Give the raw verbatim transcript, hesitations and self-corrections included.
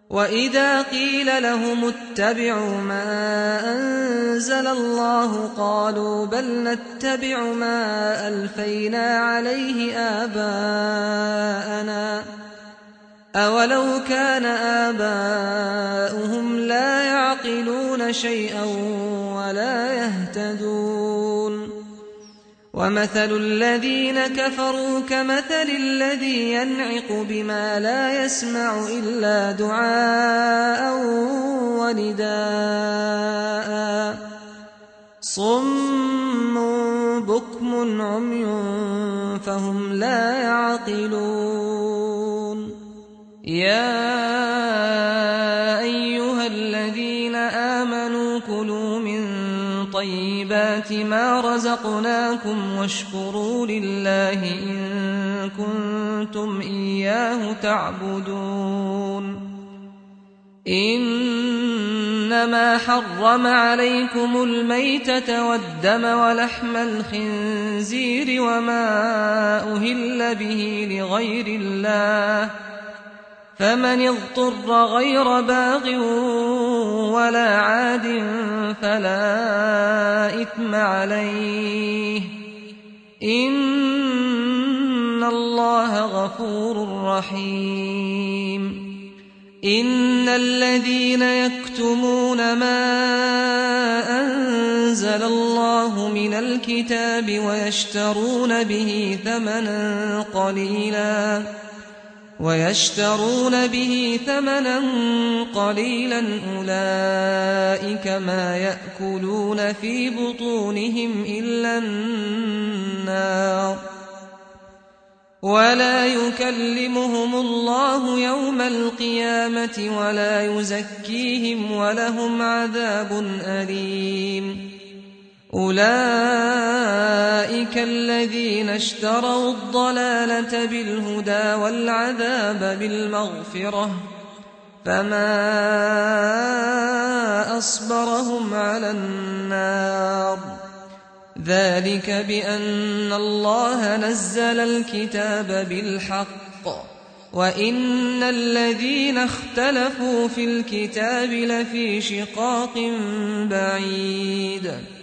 وإذا قيل لهم اتبعوا ما أنزل الله قالوا بل نتبع ما ألفينا عليه آباءنا أولو كان آباؤهم لا يعقلون شيئا ولا يهتدون ومثل الذين كفروا كمثل الذي ينعق بما لا يسمع إلا دعاء ونداء صم بكم عمي فهم لا يعقلون يا أيها الذين آمنوا كلوا من طيبات ما رزقناكم واشكروا لله إن كنتم إياه تعبدون إنما حرم عليكم الميتة والدم ولحم الخنزير وما أهل به لغير الله فمن اضطر غير باغ ولا عاد فلا إثم عليه إن الله غفور رحيم إن الذين يكتمون ما أنزل الله من الكتاب ويشترون به ثمنا قليلا ويشترون به ثمنا قليلا أولئك ما يأكلون في بطونهم إلا النار ولا يكلمهم الله يوم القيامة ولا يزكيهم ولهم عذاب أليم أولئك الذين اشتروا الضلالة بالهدى والعذاب بالمغفرة فما أصبرهم على النار ذلك بأن الله نزل الكتاب بالحق وإن الذين اختلفوا في الكتاب لفي شقاق بعيد